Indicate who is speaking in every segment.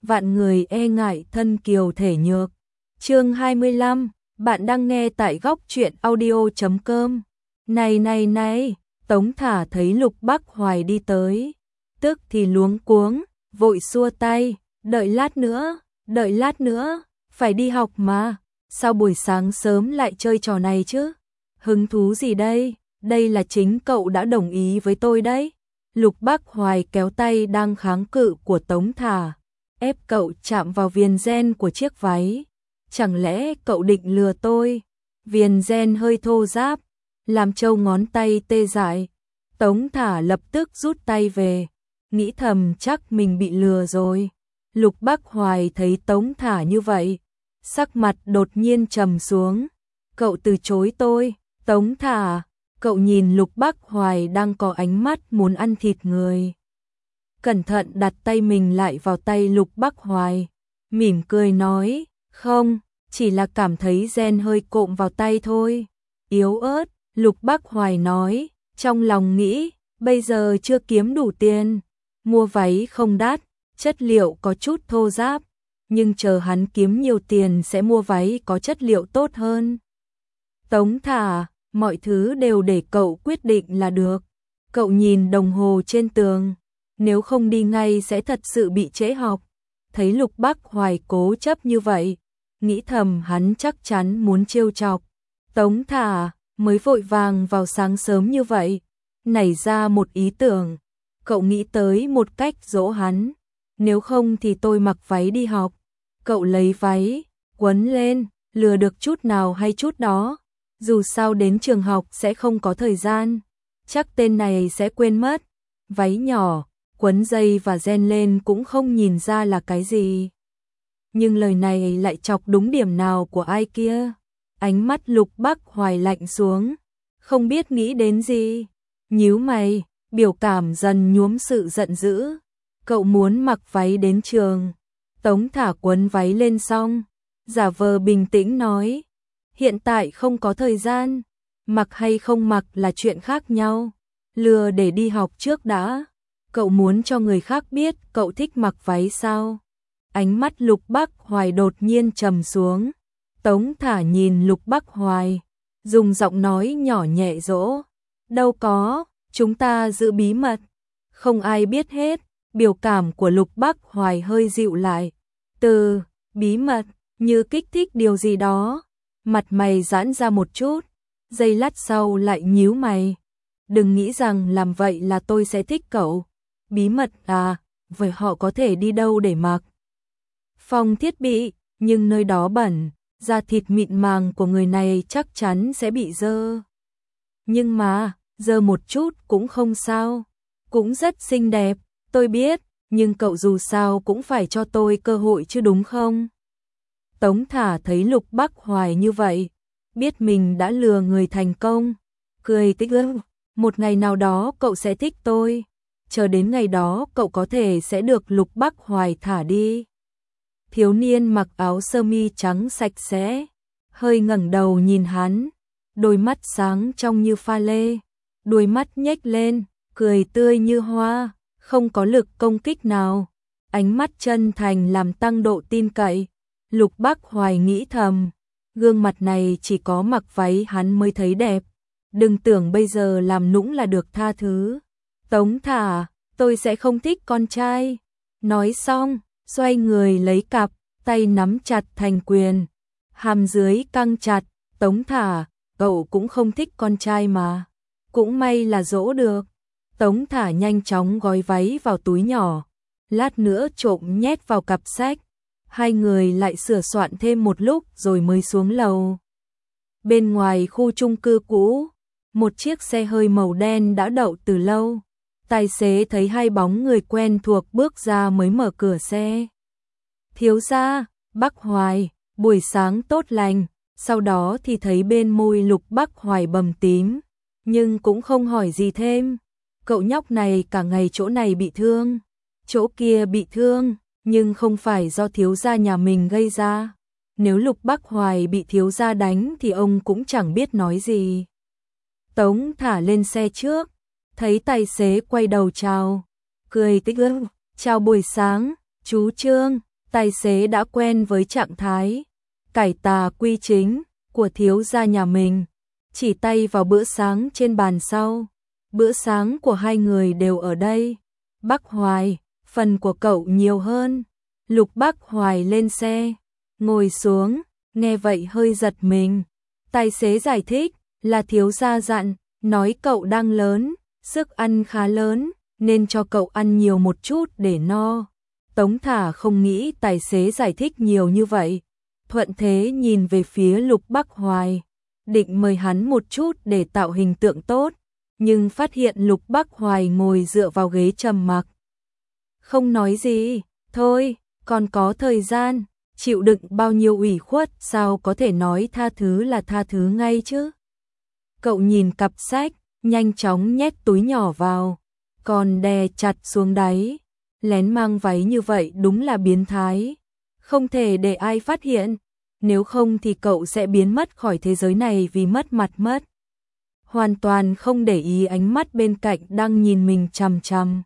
Speaker 1: vạn người e ngại thân kiều thể nhược. Chương 25, bạn đang nghe tại góc truyện audio.com. Này, Tống Thả thấy Lục Bắc Hoài đi tới, tức thì luống cuống, vội xua tay, đợi lát nữa, phải đi học mà, sao buổi sáng sớm lại chơi trò này chứ? Hứng thú gì đây? Đây là chính cậu đã đồng ý với tôi đấy. Lục Bắc Hoài kéo tay đang kháng cự của Tống Thả, ép cậu chạm vào viền ren của chiếc váy. Chẳng lẽ cậu định lừa tôi? Viền ren hơi thô ráp, làm trâu ngón tay tê dại. Tống Thả lập tức rút tay về, nghĩ thầm chắc mình bị lừa rồi. Lục Bắc Hoài thấy Tống Thả như vậy, sắc mặt đột nhiên trầm xuống. Cậu từ chối tôi, Tống Thả. Cậu nhìn Lục Bắc Hoài đang có ánh mắt muốn ăn thịt người. Cẩn thận đặt tay mình lại vào tay Lục Bắc Hoài, mỉm cười nói, không, chỉ là cảm thấy ren hơi cộm vào tay thôi. Yếu ớt, Lục Bắc Hoài nói, trong lòng nghĩ, bây giờ chưa kiếm đủ tiền, mua váy không đắt, chất liệu có chút thô ráp, nhưng chờ hắn kiếm nhiều tiền sẽ mua váy có chất liệu tốt hơn. Tống Thả, mọi thứ đều để cậu quyết định là được. Cậu nhìn đồng hồ trên tường, nếu không đi ngay sẽ thật sự bị trễ học. Thấy Lục Bắc Hoài cố chấp như vậy, nghĩ thầm hắn chắc chắn muốn trêu chọc. Tống Thả mới vội vàng vào sáng sớm như vậy, nảy ra một ý tưởng. Cậu nghĩ tới một cách dỗ hắn, nếu không thì tôi mặc váy đi học. Cậu lấy váy, quấn lên, lừa được chút nào hay chút đó. Dù sao đến trường học sẽ không có thời gian, chắc tên này sẽ quên mất. Váy nhỏ, quấn dây và ren lên cũng không nhìn ra là cái gì. Nhưng lời này lại chọc đúng điểm nào của ai kia. Ánh mắt Lục Bắc Hoài lạnh xuống, không biết nghĩ đến gì. Nhíu mày, biểu cảm dần nhuốm sự giận dữ. Cậu muốn mặc váy đến trường. Tống Thả quấn váy lên xong, giả vờ bình tĩnh nói, hiện tại không có thời gian, mặc hay không mặc là chuyện khác nhau. Lừa để đi học trước đã. Cậu muốn cho người khác biết cậu thích mặc váy sao? Ánh mắt Lục Bắc Hoài đột nhiên trầm xuống. Tống Thả nhìn Lục Bắc Hoài, dùng giọng nói nhỏ nhẹ dỗ, đâu có, chúng ta giữ bí mật, không ai biết hết. Biểu cảm của Lục Bắc Hoài hơi dịu lại, từ bí mật như kích thích điều gì đó. Mặt mày giãn ra một chút, giây lát sau lại nhíu mày. Đừng nghĩ rằng làm vậy là tôi sẽ thích cậu. Bí mật à, vậy họ có thể đi đâu để mặc? Phòng thiết bị, nhưng nơi đó bẩn, da thịt mịn màng của người này chắc chắn sẽ bị dơ. Nhưng mà, dơ một chút cũng không sao, cũng rất xinh đẹp, tôi biết, nhưng cậu dù sao cũng phải cho tôi cơ hội chứ đúng không? Tống Thả thấy Lục Bắc Hoài như vậy, biết mình đã lừa người thành công, cười tích ước. Một ngày nào đó cậu sẽ thích tôi, chờ đến ngày đó cậu có thể sẽ được Lục Bắc Hoài thả đi. Thiếu niên mặc áo sơ mi trắng sạch sẽ, hơi ngẩng đầu nhìn hắn, đôi mắt sáng trong như pha lê, đôi mắt nhếch lên, cười tươi như hoa, không có lực công kích nào. Ánh mắt chân thành làm tăng độ tin cậy. Lục Bắc Hoài nghĩ thầm, gương mặt này chỉ có mặc váy hắn mới thấy đẹp, đừng tưởng bây giờ làm nũng là được tha thứ. Tống Thả, tôi sẽ không thích con trai. Nói xong, xoay người lấy cặp, tay nắm chặt thành quyền, hàm dưới căng chặt. Tống Thả, cậu cũng không thích con trai mà, cũng may là dỗ được. Tống Thả nhanh chóng gói váy vào túi nhỏ, lát nữa trộm nhét vào cặp sách. Hai người lại sửa soạn thêm một lúc rồi mới xuống lầu. Bên ngoài khu chung cư cũ, một chiếc xe hơi màu đen đã đậu từ lâu. Tài xế thấy hai bóng người quen thuộc bước ra mới mở cửa xe. Thiếu gia, Bắc Hoài, buổi sáng tốt lành. Sau đó thì thấy bên môi Lục Bắc Hoài bầm tím, nhưng cũng không hỏi gì thêm. Cậu nhóc này cả ngày chỗ này bị thương, chỗ kia bị thương, nhưng không phải do thiếu gia nhà mình gây ra. Nếu Lục Bắc Hoài bị thiếu gia đánh thì ông cũng chẳng biết nói gì. Tống Thả lên xe trước, thấy tài xế quay đầu chào, cười tích ước, chào buổi sáng, chú Trương, Tài xế đã quen với trạng thái cải tà quy chính của thiếu gia nhà mình, chỉ tay vào bữa sáng trên bàn sau. Bữa sáng của hai người đều ở đây. Bắc Hoài, phần của cậu nhiều hơn. Lục Bắc Hoài lên xe, ngồi xuống, nghe vậy hơi giật mình. Tài xế giải thích, là thiếu gia dặn, nói cậu đang lớn, sức ăn khá lớn, nên cho cậu ăn nhiều một chút để no. Tống Thả không nghĩ tài xế giải thích nhiều như vậy. Thuận thế nhìn về phía Lục Bắc Hoài, định mời hắn một chút để tạo hình tượng tốt, nhưng phát hiện Lục Bắc Hoài ngồi dựa vào ghế trầm mặc. Không nói gì, thôi, còn có thời gian, chịu đựng bao nhiêu ủy khuất sao có thể nói tha thứ là tha thứ ngay chứ. Cậu nhìn cặp sách, nhanh chóng nhét túi nhỏ vào, còn đè chặt xuống đáy. Lén mang váy như vậy đúng là biến thái, không thể để ai phát hiện, nếu không thì cậu sẽ biến mất khỏi thế giới này vì mất mặt mất. Hoàn toàn không để ý ánh mắt bên cạnh đang nhìn mình chằm chằm.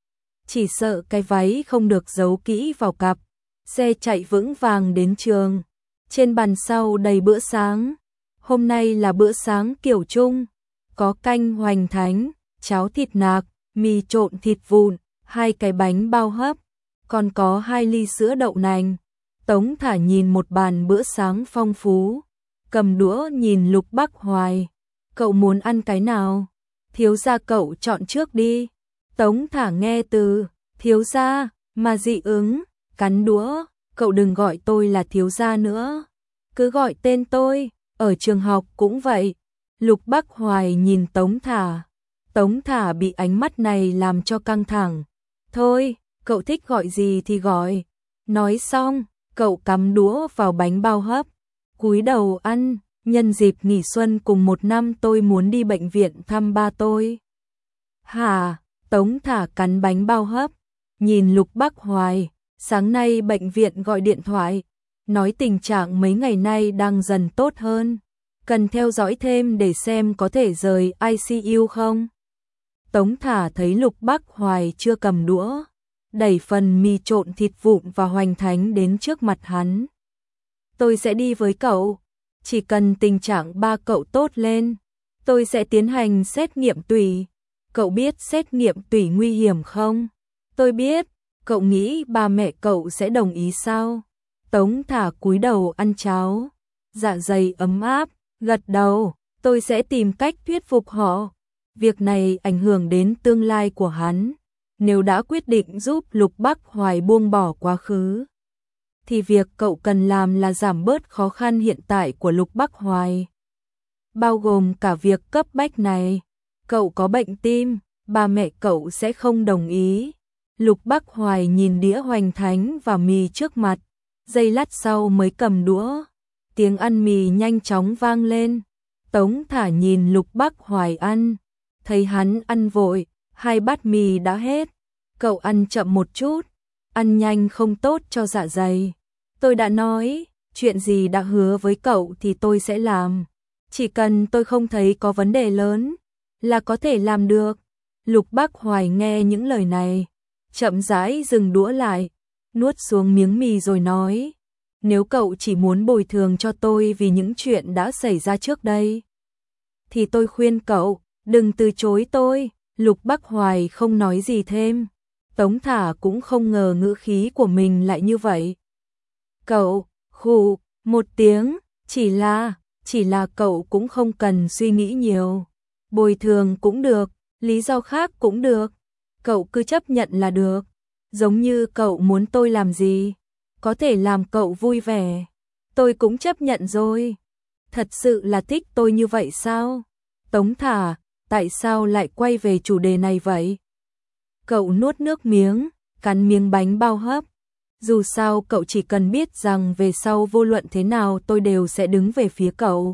Speaker 1: Chỉ sợ cái váy không được giấu kỹ vào cặp. Xe chạy vững vàng đến trường. Trên bàn sau đầy bữa sáng. Hôm nay là bữa sáng kiểu Trung, có canh hoành thánh, cháo thịt nạc, mì trộn thịt vụn, 2 cái bánh bao hấp, còn có 2 ly sữa đậu nành. Tống Thả nhìn một bàn bữa sáng phong phú, cầm đũa nhìn Lục Bắc Hoài. Cậu muốn ăn cái nào? Thiếu gia cậu chọn trước đi. Tống Thả nghe từ thiếu gia mà dị ứng, cắn đũa. Cậu đừng gọi tôi là thiếu gia nữa, cứ gọi tên tôi, ở trường học cũng vậy. Lục Bắc Hoài nhìn Tống Thả. Tống Thả bị ánh mắt này làm cho căng thẳng. Thôi, cậu thích gọi gì thì gọi. Nói xong, cậu cắm đũa vào bánh bao hấp, cúi đầu ăn. Nhân dịp nghỉ xuân cùng 1 năm tôi muốn đi bệnh viện thăm ba tôi. Hả? Tống Thả cắn bánh bao hấp, nhìn Lục Bắc Hoài. Sáng nay bệnh viện gọi điện thoại, nói tình trạng mấy ngày nay đang dần tốt hơn, cần theo dõi thêm để xem có thể rời ICU không. Tống Thả thấy Lục Bắc Hoài chưa cầm đũa, đẩy phần mì trộn thịt vụn và hoành thánh đến trước mặt hắn. Tôi sẽ đi với cậu, chỉ cần tình trạng ba cậu tốt lên, tôi sẽ tiến hành xét nghiệm tủy. Cậu biết xét nghiệm tủy nguy hiểm không? Tôi biết. Cậu nghĩ ba mẹ cậu sẽ đồng ý sao? Tống Thả cúi đầu ăn cháo, dạ dày ấm áp, gật đầu, tôi sẽ tìm cách thuyết phục họ. Việc này ảnh hưởng đến tương lai của hắn. Nếu đã quyết định giúp Lục Bắc Hoài buông bỏ quá khứ, thì việc cậu cần làm là giảm bớt khó khăn hiện tại của Lục Bắc Hoài. Bao gồm cả việc cấp bách này. Cậu có bệnh tim, ba mẹ cậu sẽ không đồng ý. Lục Bắc Hoài nhìn đĩa hoành thánh và mì trước mặt, giây lát sau mới cầm đũa. Tiếng ăn mì nhanh chóng vang lên. Tống Thả nhìn Lục Bắc Hoài ăn, thấy hắn ăn vội, 2 bát mì đã hết. Cậu ăn chậm một chút, ăn nhanh không tốt cho dạ dày. Tôi đã nói, chuyện gì đã hứa với cậu thì tôi sẽ làm. Chỉ cần tôi không thấy có vấn đề lớn, là có thể làm được. Lục Bắc Hoài nghe những lời này, chậm rãi dừng đũa lại, nuốt xuống miếng mì rồi nói, nếu cậu chỉ muốn bồi thường cho tôi vì những chuyện đã xảy ra trước đây, thì tôi khuyên cậu, đừng từ chối tôi. Lục Bắc Hoài không nói gì thêm. Tống Thả cũng không ngờ ngữ khí của mình lại như vậy. Cậu, khụ, một tiếng, chỉ là cậu cũng không cần suy nghĩ nhiều. Bồi thường cũng được, lý do khác cũng được. Cậu cứ chấp nhận là được. Giống như cậu muốn tôi làm gì, có thể làm cậu vui vẻ, tôi cũng chấp nhận rồi. Thật sự là thích tôi như vậy sao? Tống Thả, tại sao lại quay về chủ đề này vậy? Cậu nuốt nước miếng, cắn miếng bánh bao hấp. Dù sao cậu chỉ cần biết rằng về sau vô luận thế nào tôi đều sẽ đứng về phía cậu.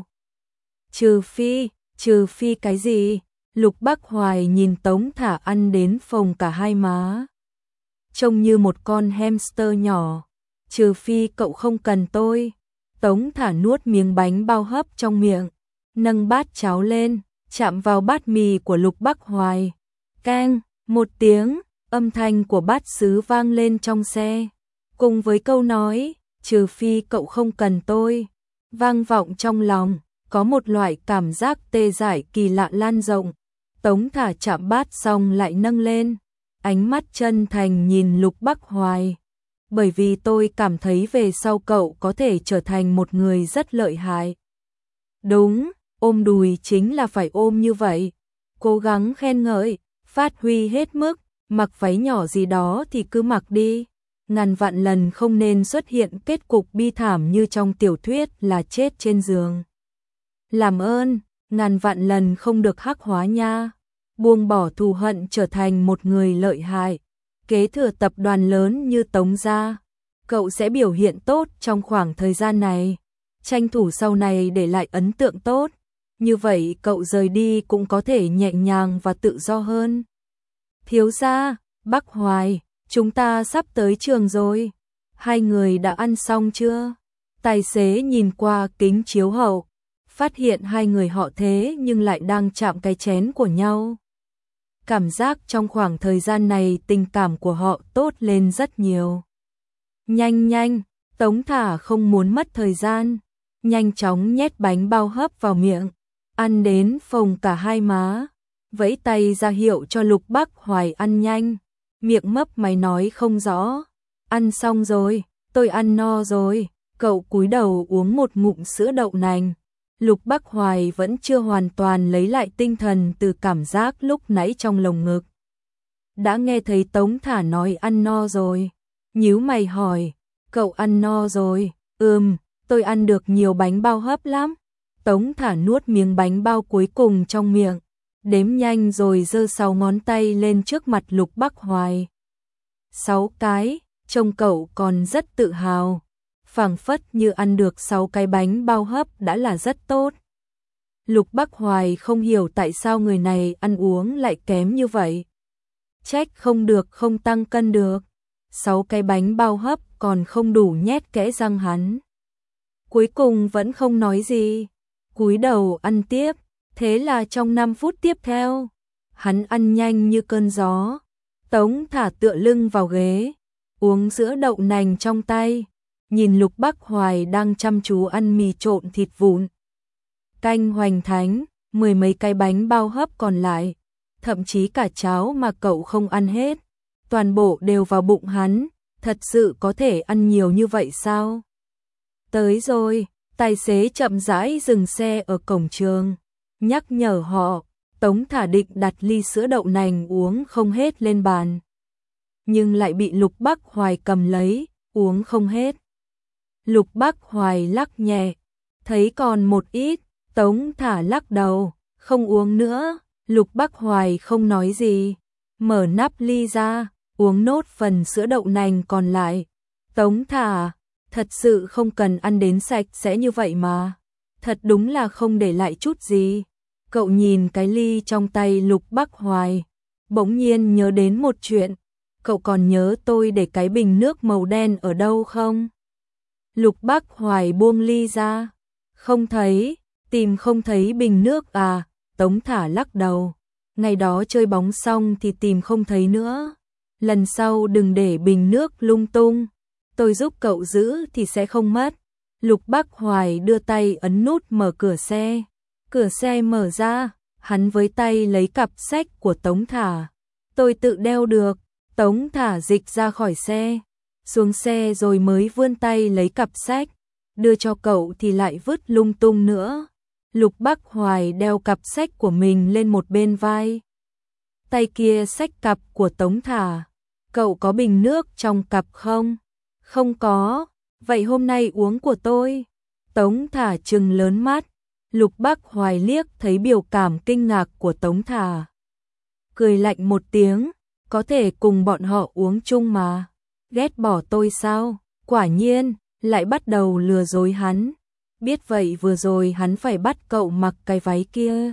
Speaker 1: Trừ phi cái gì? Lục Bắc Hoài nhìn Tống Thả ăn đến phồng cả hai má, trông như một con hamster nhỏ. Trừ phi cậu không cần tôi. Tống Thả nuốt miếng bánh bao hấp trong miệng, nâng bát cháo lên, chạm vào bát mì của Lục Bắc Hoài. Keng, một tiếng, âm thanh của bát sứ vang lên trong xe. cùng với câu nói, trừ phi cậu không cần tôi, vang vọng trong lòng, có một loại cảm giác tê dại kỳ lạ lan rộng. Tống Thả chạm bát xong lại nâng lên, ánh mắt chân thành nhìn Lục Bắc Hoài. Bởi vì tôi cảm thấy về sau cậu có thể trở thành một người rất lợi hại. Đúng, ôm đùi chính là phải ôm như vậy. Cố gắng khen ngợi, phát huy hết mức, mặc váy nhỏ gì đó thì cứ mặc đi. Ngàn vạn lần không nên xuất hiện kết cục bi thảm như trong tiểu thuyết là chết trên giường. Làm ơn, ngàn vạn lần không được hắc hóa nha. Buông bỏ thù hận, trở thành một người lợi hại, kế thừa tập đoàn lớn như Tống gia. Cậu sẽ biểu hiện tốt trong khoảng thời gian này, tranh thủ sau này để lại ấn tượng tốt. Như vậy cậu rời đi cũng có thể nhẹ nhàng và tự do hơn. Thiếu gia, Bắc Hoài, chúng ta sắp tới trường rồi. Hai người đã ăn xong chưa? Tài xế nhìn qua kính chiếu hậu, phát hiện hai người họ thế nhưng lại đang chạm cái chén của nhau. Cảm giác trong khoảng thời gian này tình cảm của họ tốt lên rất nhiều. Nhanh nhanh, Tống Thả không muốn mất thời gian, nhanh chóng nhét bánh bao hấp vào miệng, ăn đến phồng cả hai má, vẫy tay ra hiệu cho Lục Bắc Hoài ăn nhanh, miệng mấp máy nói không rõ. Ăn xong rồi, tôi ăn no rồi. Cậu cúi đầu uống một ngụm sữa đậu nành. Lục Bắc Hoài vẫn chưa hoàn toàn lấy lại tinh thần từ cảm giác lúc nãy trong lồng ngực. Đã nghe thấy Tống Thả nói ăn no rồi, nhíu mày hỏi, cậu ăn no rồi? Tôi ăn được nhiều bánh bao hấp lắm. Tống Thả nuốt miếng bánh bao cuối cùng trong miệng, đếm nhanh rồi giơ 6 ngón tay lên trước mặt Lục Bắc Hoài. 6 cái, trông cậu còn rất tự hào. Phảng phất như ăn được 6 cái bánh bao hấp đã là rất tốt. Lục Bắc Hoài không hiểu tại sao người này ăn uống lại kém như vậy. Trách không được không tăng cân được. 6 cái bánh bao hấp còn không đủ nhét kẽ răng hắn. Cuối cùng vẫn không nói gì, cúi đầu ăn tiếp. Thế là trong 5 phút tiếp theo, hắn ăn nhanh như cơn gió. Tống Thả tựa lưng vào ghế, uống sữa đậu nành trong tay, nhìn Lục Bắc Hoài đang chăm chú ăn mì trộn thịt vụn, canh hoành thánh, 10 mấy cái bánh bao hấp còn lại, thậm chí cả cháo mà cậu không ăn hết, toàn bộ đều vào bụng hắn. Thật sự có thể ăn nhiều như vậy sao? Tới rồi, tài xế chậm rãi dừng xe ở cổng trường, nhắc nhở họ. Tống Thả định đặt ly sữa đậu nành uống không hết lên bàn, nhưng lại bị Lục Bắc Hoài cầm lấy, uống không hết. Lục Bắc Hoài lắc nhẹ, thấy còn một ít. Tống Thả lắc đầu, không uống nữa. Lục Bắc Hoài không nói gì, mở nắp ly ra, uống nốt phần sữa đậu nành còn lại. Tống Thả, thật sự không cần ăn đến sạch sẽ như vậy mà, thật đúng là không để lại chút gì. Cậu nhìn cái ly trong tay Lục Bắc Hoài, bỗng nhiên nhớ đến một chuyện. Cậu còn nhớ tôi để cái bình nước màu đen ở đâu không? Lục Bắc Hoài buông ly ra, không thấy. Tìm không thấy bình nước à? Tống Thả lắc đầu, ngày đó chơi bóng xong thì tìm không thấy nữa. Lần sau đừng để bình nước lung tung, tôi giúp cậu giữ thì sẽ không mất. Lục Bắc Hoài đưa tay ấn nút mở cửa xe. Cửa xe mở ra, hắn với tay lấy cặp sách của Tống Thả. Tôi tự đeo được. Tống Thả dịch ra khỏi xe, xuống xe rồi mới vươn tay lấy cặp sách, đưa cho cậu thì lại vứt lung tung nữa. Lục Bắc Hoài đeo cặp sách của mình lên một bên vai, tay kia xách cặp của Tống Thả. Cậu có bình nước trong cặp không? Không có. Vậy hôm nay uống của tôi. Tống Thả trừng lớn mắt. Lục Bắc Hoài liếc thấy biểu cảm kinh ngạc của Tống Thả, cười lạnh một tiếng, có thể cùng bọn họ uống chung mà. Ghét bỏ tôi sao? Quả nhiên, lại bắt đầu lừa dối hắn. Biết vậy vừa rồi hắn phải bắt cậu mặc cái váy kia.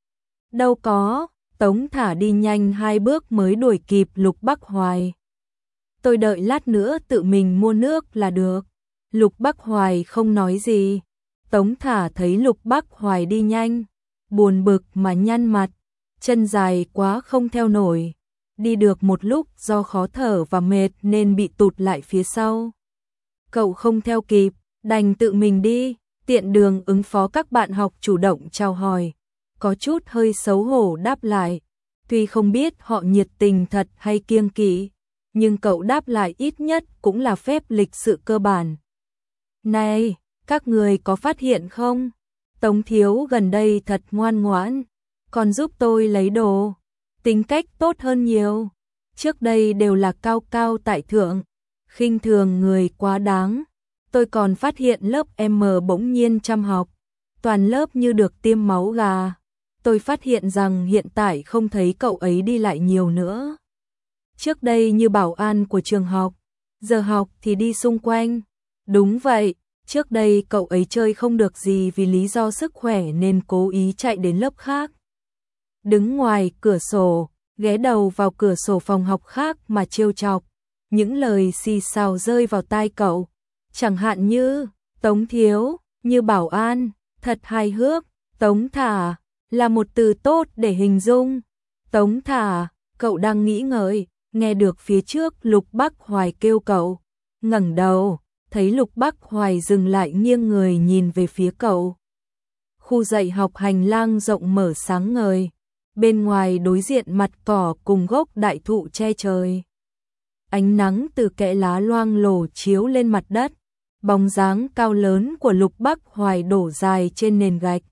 Speaker 1: Đâu có. Tống Thả đi nhanh 2 bước mới đuổi kịp Lục Bắc Hoài. Tôi đợi lát nữa tự mình mua nước là được. Lục Bắc Hoài không nói gì. Tống Thả thấy Lục Bắc Hoài đi nhanh, buồn bực mà nhăn mặt, chân dài quá không theo nổi, đi được một lúc do khó thở và mệt nên bị tụt lại phía sau. Cậu không theo kịp, đành tự mình đi, tiện đường ứng phó các bạn học chủ động chào hỏi, có chút hơi xấu hổ đáp lại. Tuy không biết họ nhiệt tình thật hay kiêng kỵ, nhưng cậu đáp lại ít nhất cũng là phép lịch sự cơ bản. Này, các người có phát hiện không? Tống thiếu gần đây thật ngoan ngoãn, còn giúp tôi lấy đồ, tính cách tốt hơn nhiều. Trước đây đều là cao cao tại thượng, khinh thường người quá đáng. Tôi còn phát hiện lớp M bỗng nhiên chăm học, toàn lớp như được tiêm máu gà. Tôi phát hiện rằng hiện tại không thấy cậu ấy đi lại nhiều nữa. Trước đây như bảo an của trường học, giờ học thì đi xung quanh. Đúng vậy, trước đây cậu ấy chơi không được gì vì lý do sức khỏe nên cố ý chạy đến lớp khác. Đứng ngoài cửa sổ, ghé đầu vào cửa sổ phòng học khác mà trêu chọc. Những lời xì xào rơi vào tai cậu, chẳng hạn như Tống thiếu, như bảo an, thật hài hước. Tống thả là một từ tốt để hình dung. Tống thả, cậu đang nghĩ ngợi, nghe được phía trước Lục Bắc Hoài kêu cậu. Ngẩng đầu, thấy Lục Bắc Hoài dừng lại nghiêng người nhìn về phía cậu. Khu dạy học hành lang rộng mở sáng ngời, bên ngoài đối diện mặt cỏ cùng gốc đại thụ che trời. Ánh nắng từ kẽ lá loang lổ chiếu lên mặt đất, bóng dáng cao lớn của Lục Bắc Hoài đổ dài trên nền gạch.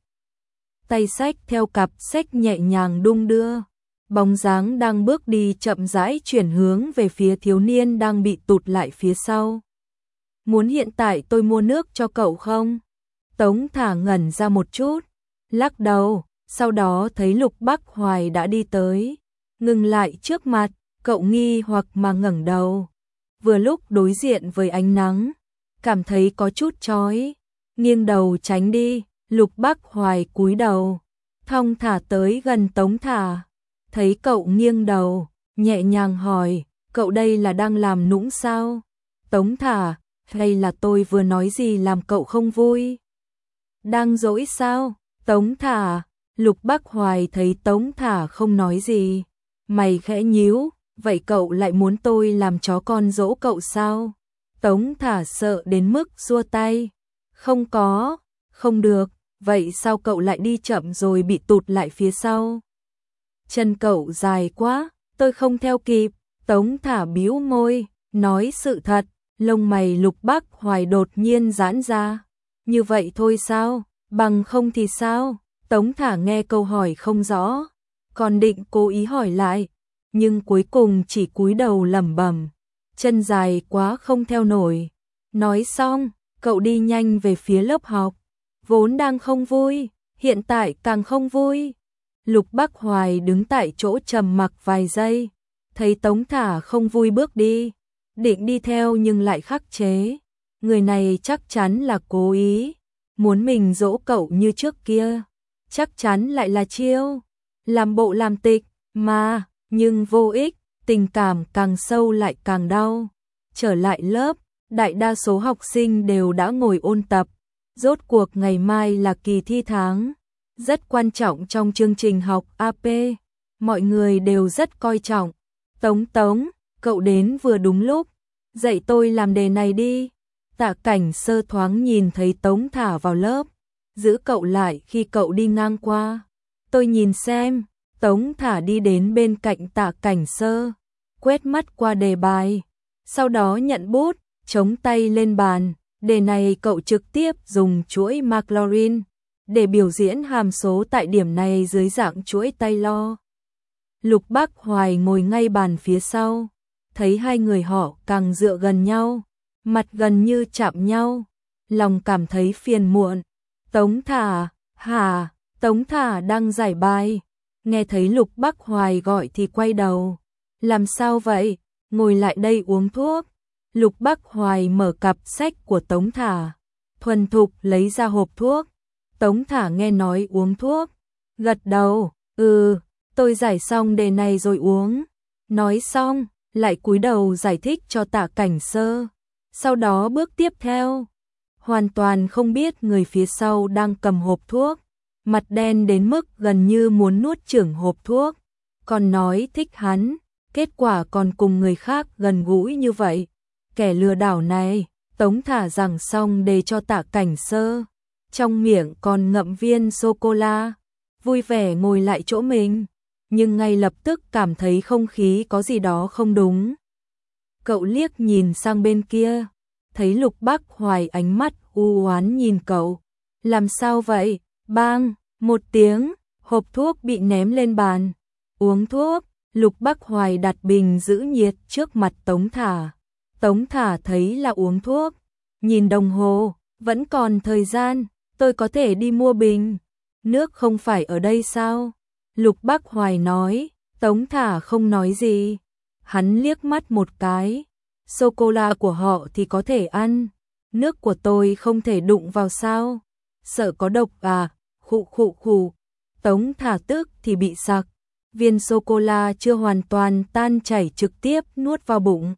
Speaker 1: Tay xách theo cặp sách nhẹ nhàng đung đưa, bóng dáng đang bước đi chậm rãi chuyển hướng về phía thiếu niên đang bị tụt lại phía sau. Muốn hiện tại tôi mua nước cho cậu không? Tống thả ngẩn ra một chút, lắc đầu, sau đó thấy Lục Bắc Hoài đã đi tới, ngừng lại trước mặt, cậu nghi hoặc mà ngẩng đầu. Vừa lúc đối diện với ánh nắng, cảm thấy có chút chói, nghiêng đầu tránh đi. Lục Bắc Hoài cúi đầu, thong thả tới gần Tống thả, thấy cậu nghiêng đầu, nhẹ nhàng hỏi, cậu đây là đang làm nũng sao? Tống thả, hay là tôi vừa nói gì làm cậu không vui? Đang dỗi sao? Tống thả, Lục Bắc Hoài thấy Tống thả không nói gì, mày khẽ nhíu, vậy cậu lại muốn tôi làm chó con dỗ cậu sao? Tống thả sợ đến mức xua tay, không có, không được. Vậy sao cậu lại đi chậm rồi bị tụt lại phía sau? Chân cậu dài quá, tôi không theo kịp. Tống thả bĩu môi, nói sự thật. Lông mày Lục Bắc Hoài đột nhiên giãn ra. Như vậy thôi sao? Bằng không thì sao? Tống thả nghe câu hỏi không rõ, còn định cố ý hỏi lại, nhưng cuối cùng chỉ cúi đầu lẩm bẩm, chân dài quá không theo nổi. Nói xong, cậu đi nhanh về phía lớp học. Vốn đang không vui, hiện tại càng không vui. Lục Bắc Hoài đứng tại chỗ trầm mặc vài giây, thấy Tống thả không vui bước đi, định đi theo nhưng lại khắc chế. Người này chắc chắn là cố ý, muốn mình dỗ cậu như trước kia, chắc chắn lại là chiêu, làm bộ làm tịch, mà, nhưng vô ích, tình cảm càng sâu lại càng đau. Trở lại lớp, đại đa số học sinh đều đã ngồi ôn tập. Rốt cuộc ngày mai là kỳ thi tháng, rất quan trọng trong chương trình học AP, mọi người đều rất coi trọng. Tống, cậu đến vừa đúng lúc, dạy tôi làm đề này đi. Tạ Cảnh Sơ thoáng nhìn thấy Tống thả vào lớp, giữ cậu lại khi cậu đi ngang qua. Tôi nhìn xem, Tống thả đi đến bên cạnh Tạ Cảnh Sơ, quét mắt qua đề bài, sau đó nhận bút, chống tay lên bàn. Đề này cậu trực tiếp dùng chuỗi Maclaurin để biểu diễn hàm số tại điểm này dưới dạng chuỗi Taylor. Lục Bắc Hoài ngồi ngay bàn phía sau, thấy hai người họ càng dựa gần nhau, mặt gần như chạm nhau, lòng cảm thấy phiền muộn. Tống thả, hả? Tống thả đang giải bài, nghe thấy Lục Bắc Hoài gọi thì quay đầu. Làm sao vậy? Ngồi lại đây uống thuốc. Lục Bắc Hoài mở cặp sách của Tống thả, thuần thục lấy ra hộp thuốc. Tống thả nghe nói uống thuốc, gật đầu, tôi giải xong đề này rồi uống. Nói xong, lại cúi đầu giải thích cho Tạ Cảnh Sơ. Sau đó bước tiếp theo, hoàn toàn không biết người phía sau đang cầm hộp thuốc, mặt đen đến mức gần như muốn nuốt chửng hộp thuốc, còn nói thích hắn. kết quả còn cùng người khác gần gũi như vậy. Kẻ lừa đảo này, Tống Thả giảng xong để cho Tạ Cảnh Sơ, trong miệng còn ngậm viên sô-cô-la, vui vẻ ngồi lại chỗ mình, nhưng ngay lập tức cảm thấy không khí có gì đó không đúng. Cậu liếc nhìn sang bên kia, thấy Lục Bắc Hoài ánh mắt u oán nhìn cậu. Làm sao vậy? Bang, một tiếng, hộp thuốc bị ném lên bàn. Uống thuốc, Lục Bắc Hoài đặt bình giữ nhiệt trước mặt Tống Thả. Tống Thả thấy là uống thuốc, nhìn đồng hồ, vẫn còn thời gian, tôi có thể đi mua bình. Nước không phải ở đây sao? Lục Bắc Hoài nói. Tống Thả không nói gì. Hắn liếc mắt một cái. Sô-cô-la của họ thì có thể ăn, nước của tôi không thể đụng vào sao? Sợ có độc à? Khụ khụ khụ. Tống Thả tức thì bị sặc. Viên sô-cô-la chưa hoàn toàn tan chảy trực tiếp nuốt vào bụng.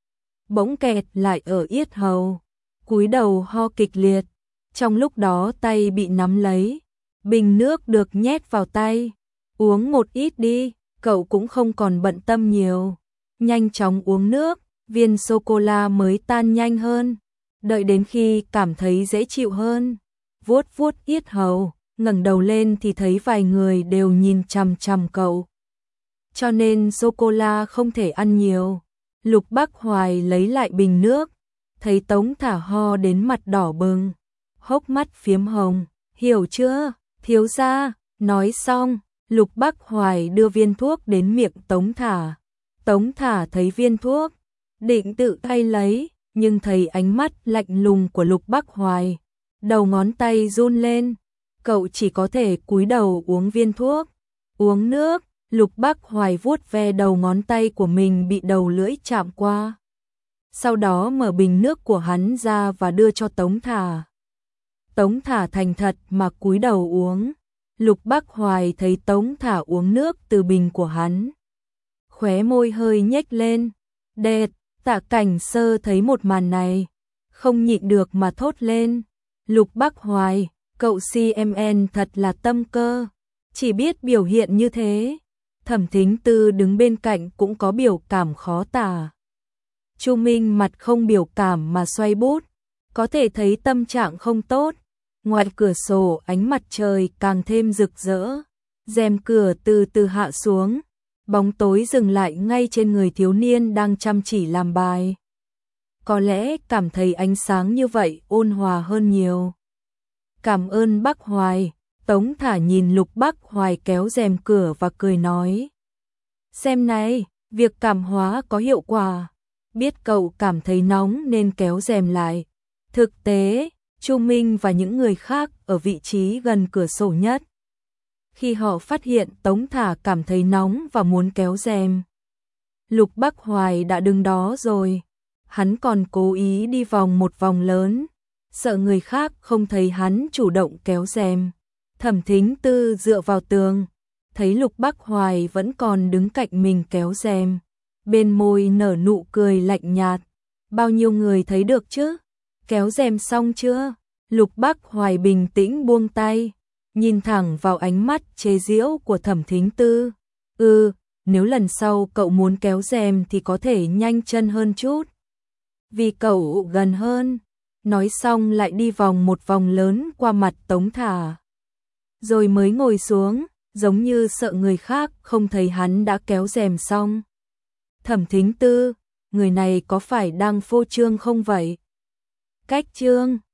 Speaker 1: Bỗng kẹt lại ở yết hầu. Cúi đầu ho kịch liệt. Trong lúc đó tay bị nắm lấy. Bình nước được nhét vào tay. Uống một ít đi, cậu cũng không còn bận tâm nhiều. Nhanh chóng uống nước, viên sô-cô-la mới tan nhanh hơn. Đợi đến khi cảm thấy dễ chịu hơn, vuốt vuốt yết hầu, ngẩng đầu lên thì thấy vài người đều nhìn chằm chằm cậu. Cho nên sô-cô-la không thể ăn nhiều. Lục Bắc Hoài lấy lại bình nước, thấy Tống Thả ho đến mặt đỏ bừng, hốc mắt phiếm hồng. Hiểu chưa, thiếu gia? Nói xong, Lục Bắc Hoài đưa viên thuốc đến miệng Tống Thả. Tống Thả thấy viên thuốc, định tự tay lấy, nhưng thấy ánh mắt lạnh lùng của Lục Bắc Hoài. Đầu ngón tay run lên, cậu chỉ có thể cúi đầu uống viên thuốc. Uống nước, Lục Bắc Hoài vuốt ve đầu ngón tay của mình bị đầu lưỡi chạm qua. Sau đó mở bình nước của hắn ra và đưa cho Tống Thả. Tống Thả thành thật mà cúi đầu uống. Lục Bắc Hoài thấy Tống Thả uống nước từ bình của hắn, khóe môi hơi nhếch lên. Đệt, Tạ Cảnh Sơ thấy một màn này, không nhịn được mà thốt lên. Lục Bắc Hoài, cậu CMN thật là tâm cơ, chỉ biết biểu hiện như thế. Thẩm Thính Tư đứng bên cạnh cũng có biểu cảm khó tả. Chu Minh mặt không biểu cảm mà xoay bút, có thể thấy tâm trạng không tốt. Ngoài cửa sổ ánh mặt trời càng thêm rực rỡ, rèm cửa từ từ hạ xuống, bóng tối dừng lại ngay trên người thiếu niên đang chăm chỉ làm bài. Có lẽ cảm thấy ánh sáng như vậy ôn hòa hơn nhiều. Cảm ơn Bắc Hoài. Tống Thả nhìn Lục Bắc Hoài kéo rèm cửa và cười nói. Xem này, việc cảm hóa có hiệu quả. Biết cậu cảm thấy nóng nên kéo rèm lại. Thực tế, Chu Minh và những người khác ở vị trí gần cửa sổ nhất. Khi họ phát hiện Tống Thả cảm thấy nóng và muốn kéo rèm, Lục Bắc Hoài đã đứng đó rồi. Hắn còn cố ý đi vòng một vòng lớn, sợ người khác không thấy hắn chủ động kéo rèm. Thẩm Thính Tư dựa vào tường, thấy Lục Bắc Hoài vẫn còn đứng cạnh mình kéo rèm, bên môi nở nụ cười lạnh nhạt. Bao nhiêu người thấy được chứ? Kéo rèm xong chưa? Lục Bắc Hoài bình tĩnh buông tay, nhìn thẳng vào ánh mắt chế giễu của Thẩm Thính Tư. Nếu lần sau cậu muốn kéo rèm thì có thể nhanh chân hơn chút, vì cậu gần hơn. Nói xong lại đi vòng một vòng lớn qua mặt Tống Thả, rồi mới ngồi xuống, giống như sợ người khác không thấy hắn đã kéo rèm xong. Thẩm Thính Tư, người này có phải đang phô trương không vậy? Cách trương.